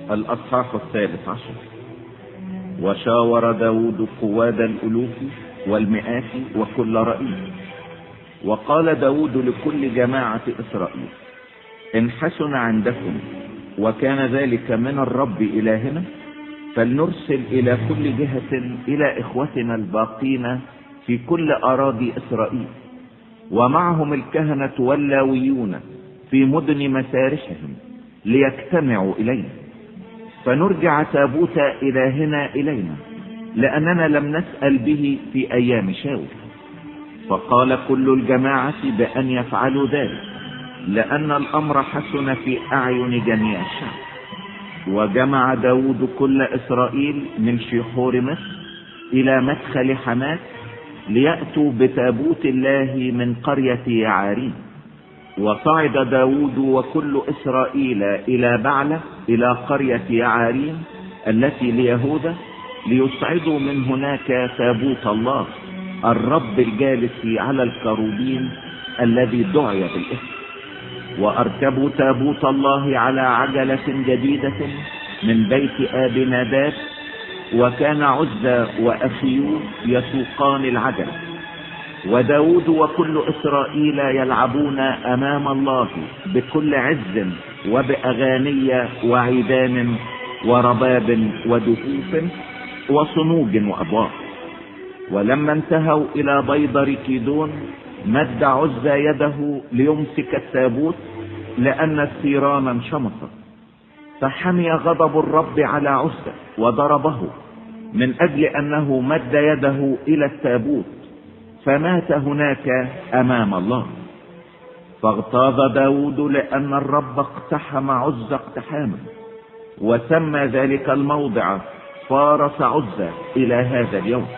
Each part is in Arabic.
الأصحاح 13. وشاور داود قواد الألوف والمئات وكل رئيس، وقال داود لكل جماعة إسرائيل: إن حسن عندكم وكان ذلك من الرب إلهنا، فلنرسل إلى كل جهة إلى إخوتنا الباقين في كل أراضي إسرائيل، ومعهم الكهنة واللاويون في مدن مسارحهم، ليجتمعوا إلينا، فنرجع تابوت إلهنا إلينا، لأننا لم نسأل به في أيام شاول. فقال كل الجماعة بأن يفعلوا ذلك، لأن الأمر حسن في أعين جميع الشعب. وجمع داود كل إسرائيل من شيحور مصر إلى مدخل حماة، ليأتوا بتابوت الله من قرية يعاريم. وصعد داود وكل إسرائيل إلى بعلة إلى قرية يعاريم التي ليهوذا، ليصعدوا من هناك تابوت الله الرب الجالس على الكروبين الذي دعي بالاسم. وأركبوا تابوت الله على عجلة جديدة من بيت آب ناداب، وكان عزة وأخيو يسوقان العجلة. وداود وكل إسرائيل يلعبون أمام الله بكل عز وبأغاني وعيدان ورباب ودفوف وصنوج وأبواق. ولما انتهوا إلى بيضر كيدون، مد عزة يده ليمسك التابوت، لأن الثيران انشمطت، فحمي غضب الرب على عزة وضربه من أجل أنه مد يده إلى التابوت، فمات هناك أمام الله. فاغتاظ داود لأن الرب اقتحم عزة اقتحاما، وسمى ذلك الموضع فارس عزة إلى هذا اليوم.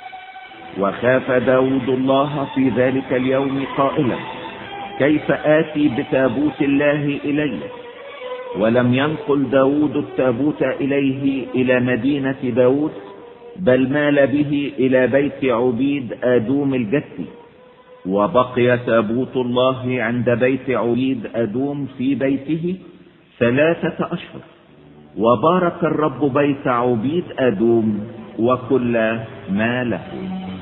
وخاف داود الله في ذلك اليوم قائلا: كيف آتي بتابوت الله إلي؟ ولم ينقل داود التابوت إليه إلى مدينة داود، بل مال به إلى بيت عبيد آدوم الجتي. وبقي تابوت الله عند بيت عبيد آدوم في بيته 3 أشهر. وبارك الرب بيت عبيد آدوم وكل ما له.